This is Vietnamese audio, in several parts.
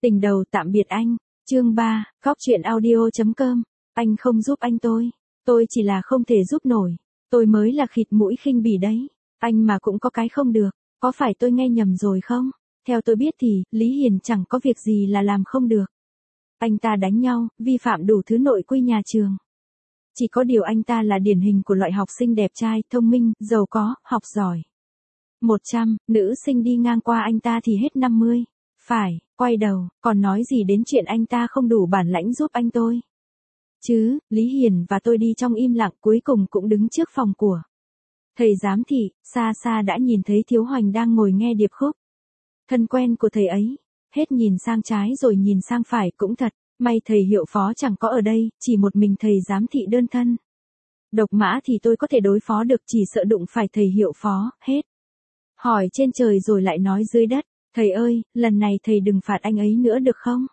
Tình đầu tạm biệt anh. Chương 3, Góc truyện audio.com. Anh không giúp anh tôi chỉ là không thể giúp nổi. Tôi mới là khịt mũi khinh bỉ đấy. Anh mà cũng có cái không được, có phải tôi nghe nhầm rồi không? Theo tôi biết thì, Lý Hiền chẳng có việc gì là làm không được. Anh ta đánh nhau, vi phạm đủ thứ nội quy nhà trường. Chỉ có điều anh ta là điển hình của loại học sinh đẹp trai, thông minh, giàu có, học giỏi. 100, nữ sinh đi ngang qua anh ta thì hết 50. Phải, quay đầu, còn nói gì đến chuyện anh ta không đủ bản lãnh giúp anh tôi. Chứ, Lý Hiền và tôi đi trong im lặng cuối cùng cũng đứng trước phòng của thầy giám thị, xa xa đã nhìn thấy Thiếu Hoành đang ngồi nghe điệp khúc. Thân quen của thầy ấy, hết nhìn sang trái rồi nhìn sang phải cũng thật, may thầy hiệu phó chẳng có ở đây, chỉ một mình thầy giám thị đơn thân. Độc mã thì tôi có thể đối phó được, chỉ sợ đụng phải thầy hiệu phó, hết. Hỏi trên trời rồi lại nói dưới đất, thầy ơi, lần này thầy đừng phạt anh ấy nữa được không?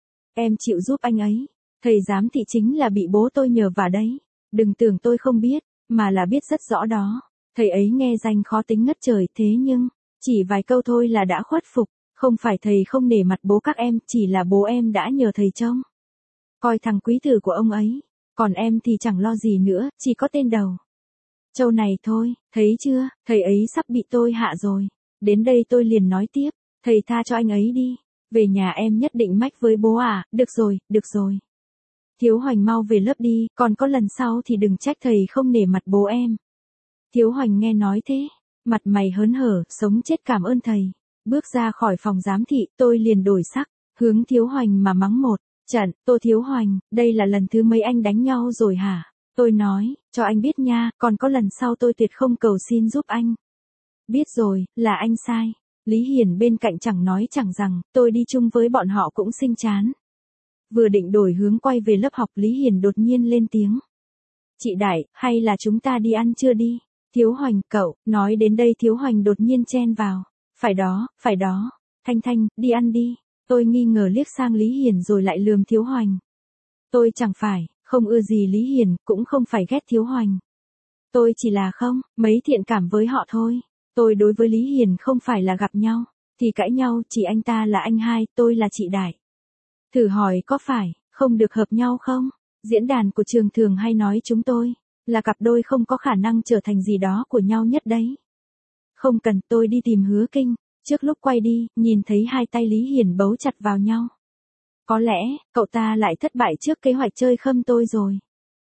Em chịu giúp anh ấy. Thầy giám thị chính là bị bố tôi nhờ vả đấy. Đừng tưởng tôi không biết, mà là biết rất rõ đó. Thầy ấy nghe danh khó tính ngất trời, thế nhưng, chỉ vài câu thôi là đã khuất phục. Không phải thầy không nể mặt bố các em, chỉ là bố em đã nhờ thầy trông coi thằng quý tử của ông ấy. Còn em thì chẳng lo gì nữa, chỉ có tên đầu trâu này thôi, thấy chưa, thầy ấy sắp bị tôi hạ rồi. Đến đây tôi liền nói tiếp, thầy tha cho anh ấy đi. Về nhà em nhất định mách với bố à, được rồi. Thiếu Hoành mau về lớp đi, còn có lần sau thì đừng trách thầy không nể mặt bố em. Thiếu Hoành nghe nói thế, mặt mày hớn hở, sống chết cảm ơn thầy. Bước ra khỏi phòng giám thị, tôi liền đổi sắc, hướng Thiếu Hoành mà mắng một trận. Tô Thiếu Hoành, đây là lần thứ mấy anh đánh nhau rồi hả? Tôi nói, cho anh biết nha, còn có lần sau tôi tuyệt không cầu xin giúp anh. Biết rồi, là anh sai. Lý Hiền bên cạnh chẳng nói chẳng rằng, tôi đi chung với bọn họ cũng sinh chán. Vừa định đổi hướng quay về lớp học, Lý Hiền đột nhiên lên tiếng. Chị Đại, hay là chúng ta đi ăn trưa đi? Thiếu Hoành, cậu, nói đến đây Thiếu Hoành đột nhiên chen vào. Phải đó, Thanh, đi ăn đi. Tôi nghi ngờ liếc sang Lý Hiền rồi lại lườm Thiếu Hoành. Tôi chẳng phải, không ưa gì Lý Hiền, cũng không phải ghét Thiếu Hoành. Tôi chỉ là không, mấy thiện cảm với họ thôi. Tôi đối với Lý Hiền không phải là gặp nhau, thì cãi nhau, chỉ anh ta là anh hai, tôi là chị Đại. Thử hỏi có phải, không được hợp nhau không? Diễn đàn của trường thường hay nói chúng tôi, là cặp đôi không có khả năng trở thành gì đó của nhau nhất đấy. Không cần, tôi đi tìm Hứa Kinh, trước lúc quay đi, nhìn thấy hai tay Lý Hiền bấu chặt vào nhau. Có lẽ, cậu ta lại thất bại trước kế hoạch chơi khâm tôi rồi.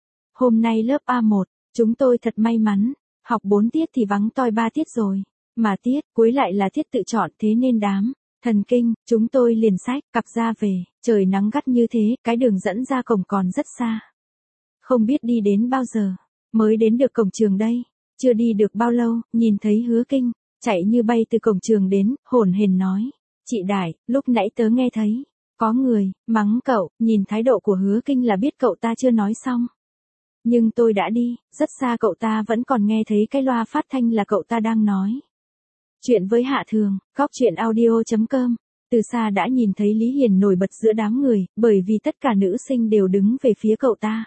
Hôm nay lớp A1, chúng tôi thật may mắn, học 4 tiết thì vắng toi 3 tiết rồi. Mà tiết cuối lại là tiết tự chọn, thế nên đám thần kinh, chúng tôi liền xách cặp ra về. Trời nắng gắt như thế, cái đường dẫn ra cổng còn rất xa. Không biết đi đến bao giờ, mới đến được cổng trường đây. Chưa đi được bao lâu, nhìn thấy Hứa Kinh, chạy như bay từ cổng trường đến, hổn hển nói. Chị Đại, lúc nãy tớ nghe thấy, có người mắng cậu, nhìn thái độ của Hứa Kinh là biết cậu ta chưa nói xong. Nhưng tôi đã đi, rất xa cậu ta vẫn còn nghe thấy cái loa phát thanh là cậu ta đang nói. Chuyện với Hạ Thường, Góc truyện audio.com. Từ xa đã nhìn thấy Lý Hiền nổi bật giữa đám người, bởi vì tất cả nữ sinh đều đứng về phía cậu ta.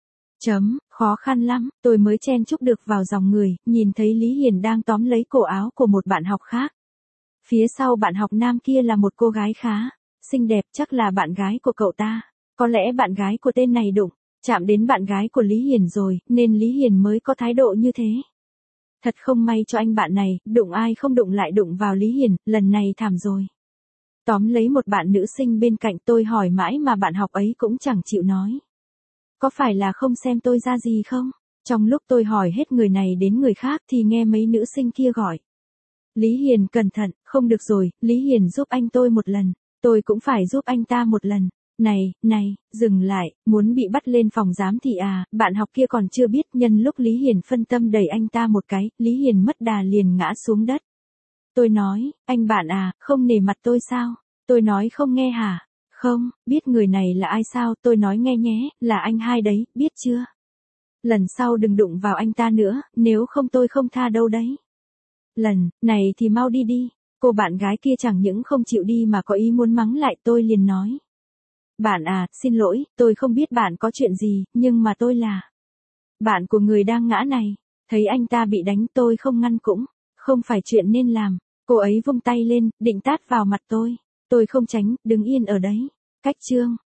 Khó khăn lắm, tôi mới chen chúc được vào dòng người, nhìn thấy Lý Hiền đang tóm lấy cổ áo của một bạn học khác. Phía sau bạn học nam kia là một cô gái khá xinh đẹp, chắc là bạn gái của cậu ta. Có lẽ bạn gái của tên này đụng chạm đến bạn gái của Lý Hiền rồi, nên Lý Hiền mới có thái độ như thế. Thật không may cho anh bạn này, đụng ai không đụng lại đụng vào Lý Hiền, lần này thảm rồi. Tóm lấy một bạn nữ sinh bên cạnh, tôi hỏi mãi mà bạn học ấy cũng chẳng chịu nói. Có phải là không xem tôi ra gì không? Trong lúc tôi hỏi hết người này đến người khác thì nghe mấy nữ sinh kia gọi. Lý Hiền cẩn thận, không được rồi, Lý Hiền giúp anh tôi một lần, tôi cũng phải giúp anh ta một lần. Này, dừng lại, muốn bị bắt lên phòng giám thị à? Bạn học kia còn chưa biết, nhân lúc Lý Hiền phân tâm đẩy anh ta một cái, Lý Hiền mất đà liền ngã xuống đất. Tôi nói, anh bạn à, không nể mặt tôi sao? Tôi nói không nghe hả? Không, biết người này là ai sao? Tôi nói nghe nhé, là anh hai đấy, biết chưa? Lần sau đừng đụng vào anh ta nữa, nếu không tôi không tha đâu đấy. Lần này thì mau đi đi. Cô bạn gái kia chẳng những không chịu đi mà có ý muốn mắng lại, tôi liền nói. Bạn à, xin lỗi, tôi không biết bạn có chuyện gì, nhưng mà tôi là bạn của người đang ngã này. Thấy anh ta bị đánh tôi không ngăn cũng không phải chuyện nên làm. Cô ấy vung tay lên, định tát vào mặt tôi. Tôi không tránh, đứng yên ở đấy. Cách chương.